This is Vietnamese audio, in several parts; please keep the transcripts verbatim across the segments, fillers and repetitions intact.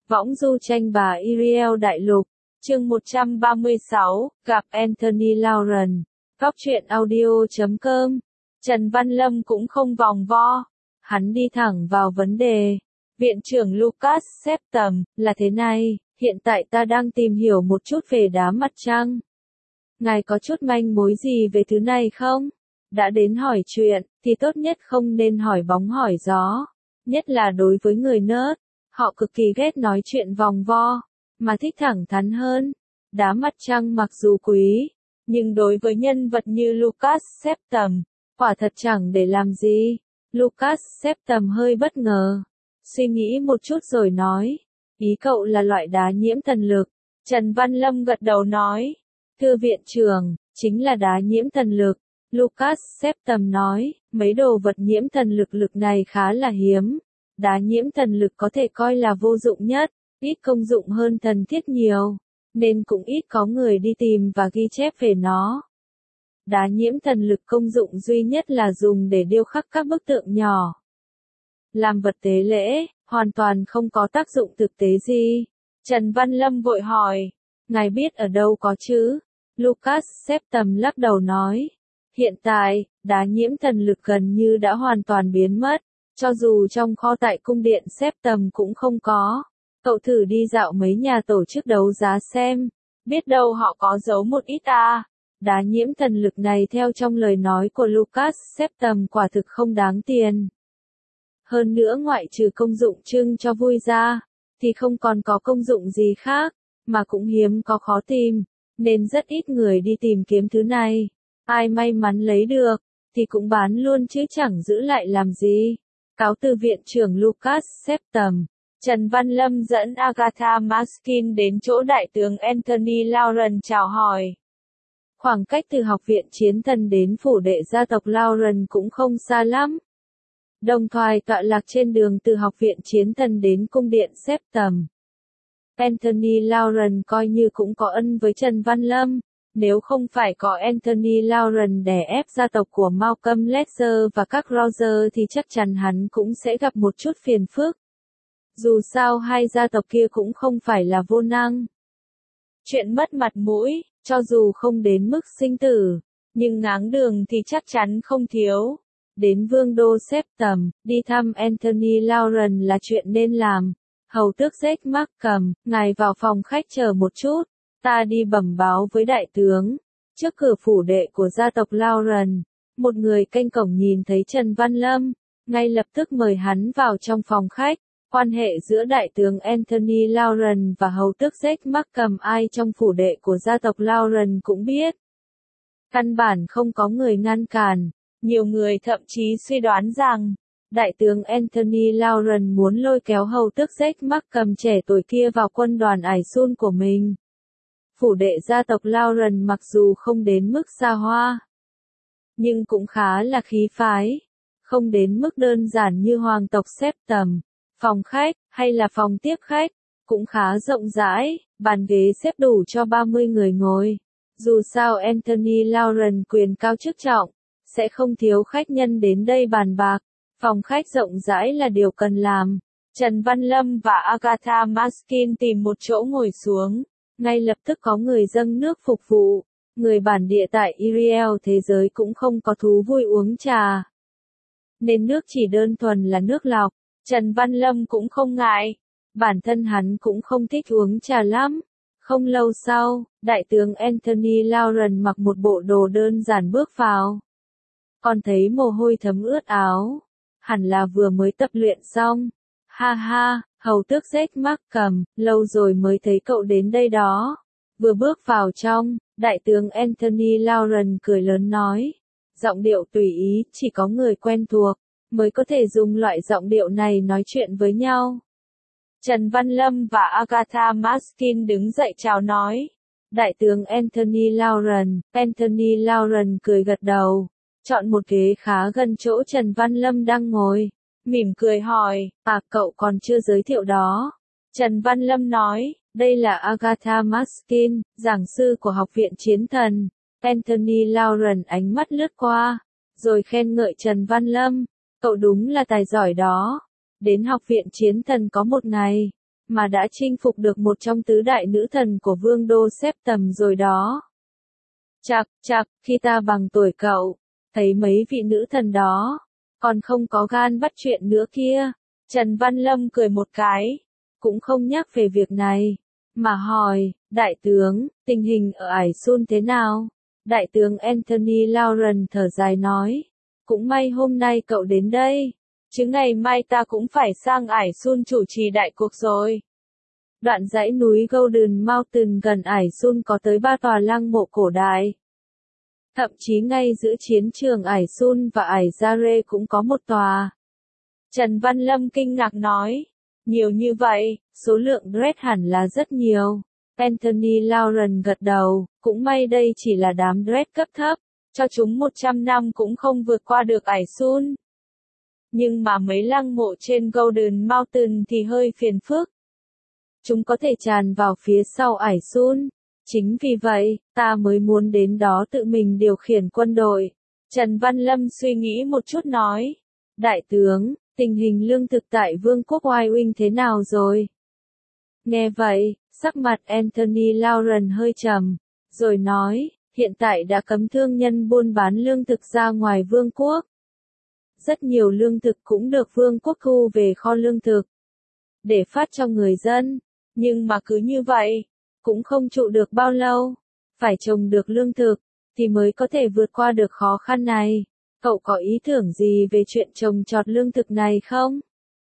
Võng du tranh bà Ariel Đại Lục, chương một trăm ba mươi sáu, gặp Anthony Lauren, góc truyện audio chấm com. Trần Văn Lâm cũng không vòng vo, hắn đi thẳng vào vấn đề. Viện trưởng Lucas Septum, là thế này, hiện tại ta đang tìm hiểu một chút về đá mặt trăng. Ngài có chút manh mối gì về thứ này không? Đã đến hỏi chuyện, thì tốt nhất không nên hỏi bóng hỏi gió. Nhất là đối với người nerd, họ cực kỳ ghét nói chuyện vòng vo, mà thích thẳng thắn hơn. Đá mặt trăng mặc dù quý, nhưng đối với nhân vật như Lucas Septum, quả thật chẳng để làm gì. Lucas Septum hơi bất ngờ, suy nghĩ một chút rồi nói, ý cậu là loại đá nhiễm thần lực. Trần Văn Lâm gật đầu nói, thưa viện trưởng, chính là đá nhiễm thần lực. Lucas Septum nói, mấy đồ vật nhiễm thần lực lực này khá là hiếm. Đá nhiễm thần lực có thể coi là vô dụng nhất, ít công dụng hơn thần thiết nhiều, nên cũng ít có người đi tìm và ghi chép về nó. Đá nhiễm thần lực công dụng duy nhất là dùng để điêu khắc các bức tượng nhỏ. Làm vật tế lễ, hoàn toàn không có tác dụng thực tế gì. Trần Văn Lâm vội hỏi, ngài biết ở đâu có chứ? Lucas Septum lắc đầu nói, hiện tại, đá nhiễm thần lực gần như đã hoàn toàn biến mất. Cho dù trong kho tại cung điện Septum cũng không có. Cậu thử đi dạo mấy nhà tổ chức đấu giá xem. Biết đâu họ có giấu một ít à. Đá nhiễm thần lực này theo trong lời nói của Lucas Septum quả thực không đáng tiền. Hơn nữa ngoại trừ công dụng trưng cho vui ra, thì không còn có công dụng gì khác, mà cũng hiếm có khó tìm, nên rất ít người đi tìm kiếm thứ này. Ai may mắn lấy được, thì cũng bán luôn chứ chẳng giữ lại làm gì. Cáo từ viện trưởng Lucas Septum, Trần Văn Lâm dẫn Agatha Maskin đến chỗ đại tướng Anthony Lauren chào hỏi. Khoảng cách từ học viện chiến thần đến phủ đệ gia tộc Lauren cũng không xa lắm. Đồng thời tọa lạc trên đường từ học viện chiến thần đến cung điện Septum. Anthony Lauren coi như cũng có ân với Trần Văn Lâm. Nếu không phải có Anthony Lauren đè ép gia tộc của Malcolm Ledger và các Roger thì chắc chắn hắn cũng sẽ gặp một chút phiền phức. Dù sao hai gia tộc kia cũng không phải là vô năng. Chuyện mất mặt mũi, cho dù không đến mức sinh tử, nhưng ngáng đường thì chắc chắn không thiếu. Đến vương đô Septum, đi thăm Anthony Lauren là chuyện nên làm. Hầu tước Jack Markham, ngài vào phòng khách chờ một chút. Ta đi bẩm báo với đại tướng. Trước cửa phủ đệ của gia tộc Lauren, một người canh cổng nhìn thấy Trần Văn Lâm, ngay lập tức mời hắn vào trong phòng khách. Quan hệ giữa đại tướng Anthony Lauren và hầu tước Jack Markham ai trong phủ đệ của gia tộc Lauren cũng biết. Căn bản không có người ngăn cản, nhiều người thậm chí suy đoán rằng, đại tướng Anthony Lauren muốn lôi kéo hầu tước Jack Markham trẻ tuổi kia vào quân đoàn ải sun của mình. Phủ đệ gia tộc Lauren mặc dù không đến mức xa hoa, nhưng cũng khá là khí phái, không đến mức đơn giản như hoàng tộc Septum. Phòng khách, hay là phòng tiếp khách, cũng khá rộng rãi, bàn ghế xếp đủ cho ba mươi người ngồi. Dù sao Anthony Lauren quyền cao chức trọng, sẽ không thiếu khách nhân đến đây bàn bạc. Phòng khách rộng rãi là điều cần làm. Trần Văn Lâm và Agatha Maskin tìm một chỗ ngồi xuống. Ngay lập tức có người dâng nước phục vụ. Người bản địa tại Ariel thế giới cũng không có thú vui uống trà, nên nước chỉ đơn thuần là nước lọc. Trần Văn Lâm cũng không ngại. Bản thân hắn cũng không thích uống trà lắm. Không lâu sau, đại tướng Anthony Lauren mặc một bộ đồ đơn giản bước vào. Còn thấy mồ hôi thấm ướt áo. Hẳn là vừa mới tập luyện xong. Ha ha, hầu tước Jack Markham, lâu rồi mới thấy cậu đến đây đó. Vừa bước vào trong, đại tướng Anthony Lauren cười lớn nói. Giọng điệu tùy ý, chỉ có người quen thuộc mới có thể dùng loại giọng điệu này nói chuyện với nhau. Trần Văn Lâm và Agatha Maskin đứng dậy chào nói. Đại tướng Anthony Lauren, Anthony Lauren cười gật đầu, chọn một ghế khá gần chỗ Trần Văn Lâm đang ngồi, mỉm cười hỏi, à cậu còn chưa giới thiệu đó. Trần Văn Lâm nói, đây là Agatha Maskin, giảng sư của học viện chiến thần. Anthony Lauren ánh mắt lướt qua, rồi khen ngợi Trần Văn Lâm. Cậu đúng là tài giỏi đó. Đến học viện chiến thần có một ngày, mà đã chinh phục được một trong tứ đại nữ thần của vương đô xếp tầm rồi đó. Chạc, chạc, khi ta bằng tuổi cậu, thấy mấy vị nữ thần đó, còn không có gan bắt chuyện nữa kia. Trần Văn Lâm cười một cái, cũng không nhắc về việc này, mà hỏi, đại tướng, tình hình ở Ải Sun thế nào? Đại tướng Anthony Lauren thở dài nói, cũng may hôm nay cậu đến đây, chứ ngày mai ta cũng phải sang Ải Sun chủ trì đại cuộc rồi. Đoạn dãy núi Golden Mountain gần Ải Sun có tới ba tòa lăng mộ cổ đại. Thậm chí ngay giữa chiến trường Ải Sun và Ải Zare cũng có một tòa. Trần Văn Lâm kinh ngạc nói, nhiều như vậy, số lượng Dread hẳn là rất nhiều. Anthony Lauren gật đầu, cũng may đây chỉ là đám Dread cấp thấp, cho chúng một trăm năm cũng không vượt qua được Ải Sun. Nhưng mà mấy lăng mộ trên Golden Mountain thì hơi phiền phức. Chúng có thể tràn vào phía sau Ải Sun. Chính vì vậy, ta mới muốn đến đó tự mình điều khiển quân đội. Trần Văn Lâm suy nghĩ một chút nói, đại tướng, tình hình lương thực tại Vương quốc Wyoming thế nào rồi? Nghe vậy, sắc mặt Anthony Lauren hơi trầm, rồi nói, hiện tại đã cấm thương nhân buôn bán lương thực ra ngoài vương quốc. Rất nhiều lương thực cũng được vương quốc thu về kho lương thực, để phát cho người dân, nhưng mà cứ như vậy, cũng không trụ được bao lâu, phải trồng được lương thực, thì mới có thể vượt qua được khó khăn này. Cậu có ý tưởng gì về chuyện trồng trọt lương thực này không?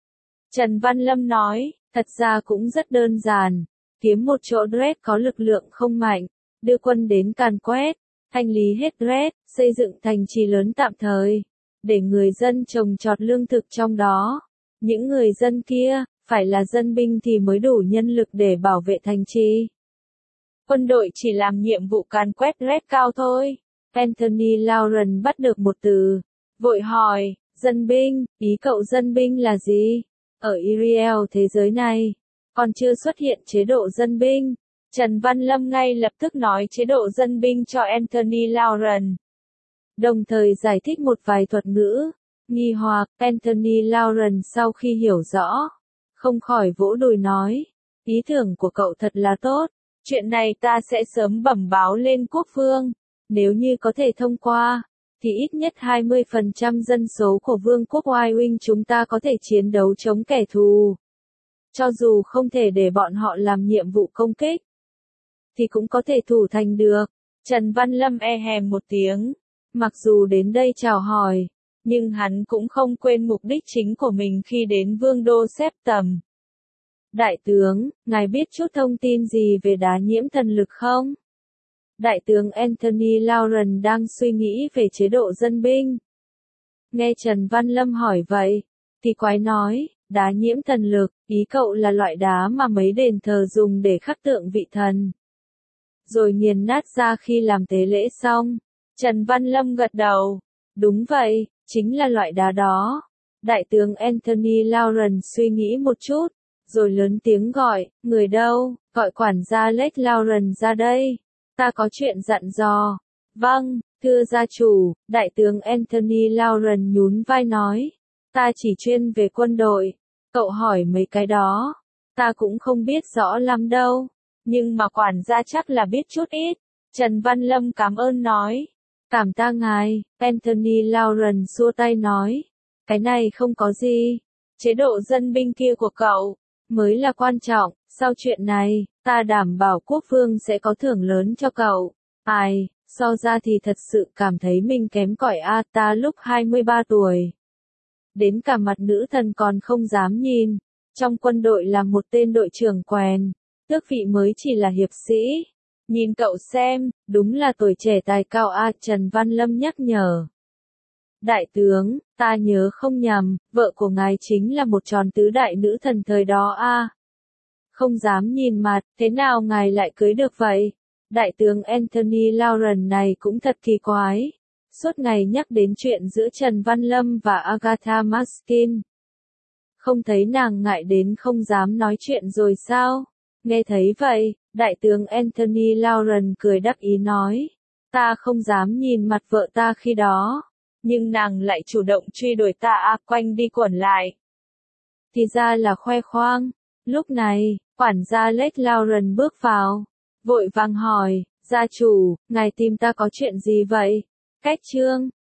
Trần Văn Lâm nói, thật ra cũng rất đơn giản, kiếm một chỗ Dread có lực lượng không mạnh, đưa quân đến càn quét, thanh lý hết Dread, xây dựng thành trì lớn tạm thời, để người dân trồng trọt lương thực trong đó. Những người dân kia, phải là dân binh thì mới đủ nhân lực để bảo vệ thành trì. Quân đội chỉ làm nhiệm vụ càn quét Dread cao thôi. Anthony Lauren bắt được một từ, vội hỏi, dân binh, ý cậu dân binh là gì? Ở Iriel thế giới này, còn chưa xuất hiện chế độ dân binh. Trần Văn Lâm ngay lập tức nói chế độ dân binh cho Anthony Lauren, đồng thời giải thích một vài thuật ngữ. Nghi hoặc, Anthony Lauren sau khi hiểu rõ, không khỏi vỗ đùi nói, ý tưởng của cậu thật là tốt, chuyện này ta sẽ sớm bẩm báo lên quốc vương. Nếu như có thể thông qua, thì ít nhất hai mươi phần trăm dân số của Vương quốc Wyoming chúng ta có thể chiến đấu chống kẻ thù. Cho dù không thể để bọn họ làm nhiệm vụ công kích, thì cũng có thể thủ thành được. Trần Văn Lâm e hèm một tiếng, mặc dù đến đây chào hỏi, nhưng hắn cũng không quên mục đích chính của mình khi đến Vương đô xếp tầm. Đại tướng, ngài biết chút thông tin gì về đá nhiễm thần lực không? Đại tướng Anthony Lauren đang suy nghĩ về chế độ dân binh. Nghe Trần Văn Lâm hỏi vậy, thì quái nói, đá nhiễm thần lực, ý cậu là loại đá mà mấy đền thờ dùng để khắc tượng vị thần, rồi nghiền nát ra khi làm tế lễ xong. Trần Văn Lâm gật đầu, đúng vậy, chính là loại đá đó. Đại tướng Anthony Lauren suy nghĩ một chút, rồi lớn tiếng gọi, người đâu, gọi quản gia Lex Lauren ra đây. Ta có chuyện dặn dò. Vâng, thưa gia chủ, đại tướng Anthony Lauren nhún vai nói. Ta chỉ chuyên về quân đội. Cậu hỏi mấy cái đó, ta cũng không biết rõ lắm đâu. Nhưng mà quản gia chắc là biết chút ít. Trần Văn Lâm cảm ơn nói. Cảm ta ngài, Anthony Lauren xua tay nói. Cái này không có gì. Chế độ dân binh kia của cậu mới là quan trọng. Sau chuyện này, ta đảm bảo quốc vương sẽ có thưởng lớn cho cậu. Ai, so ra thì thật sự cảm thấy mình kém cỏi a, ta lúc hai mươi ba tuổi. Đến cả mặt nữ thần còn không dám nhìn. Trong quân đội là một tên đội trưởng quèn, tước vị mới chỉ là hiệp sĩ. Nhìn cậu xem, đúng là tuổi trẻ tài cao a, Trần Văn Lâm nhắc nhở. Đại tướng, ta nhớ không nhầm, vợ của ngài chính là một tròn tứ đại nữ thần thời đó a. Không dám nhìn mặt, thế nào ngài lại cưới được vậy? Đại tướng Anthony Lauren này cũng thật kỳ quái. Suốt ngày nhắc đến chuyện giữa Trần Văn Lâm và Agatha Maskin. Không thấy nàng ngại đến không dám nói chuyện rồi sao? Nghe thấy vậy, đại tướng Anthony Lauren cười đắc ý nói. Ta không dám nhìn mặt vợ ta khi đó. Nhưng nàng lại chủ động truy đuổi ta a, quanh đi quẩn lại. Thì ra là khoe khoang. Lúc này, quản gia Lake Lauren bước vào, vội vàng hỏi, gia chủ, ngài tìm ta có chuyện gì vậy? Cách chương